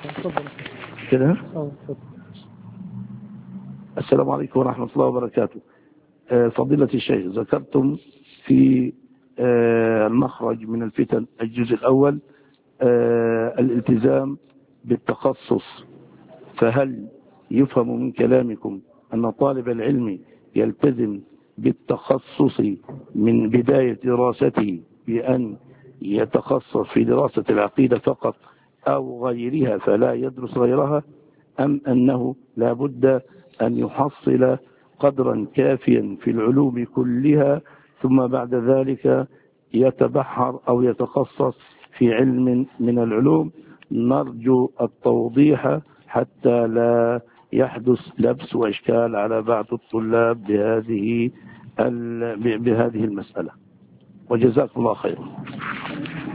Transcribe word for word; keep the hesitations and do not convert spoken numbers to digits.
تفضل. كده. اه تفضل. السلام عليكم ورحمة الله وبركاته. فضيلة الشيخ، ذكرتم في المخرج من الفتن الجزء الأول الالتزام بالتخصص، فهل يفهم من كلامكم أن طالب العلم يلتزم بالتخصص من بداية دراسته بأن يتخصص في دراسة العقيدة فقط أو غيرها فلا يدرس غيرها، أم أنه لا بد أن يحصل قدرا كافيا في العلوم كلها ثم بعد ذلك يتبحر أو يتخصص في علم من العلوم؟ نرجو التوضيح حتى لا يحدث لبس وإشكال على بعض الطلاب بهذه بهذه المسألة، وجزاكم الله خيرا.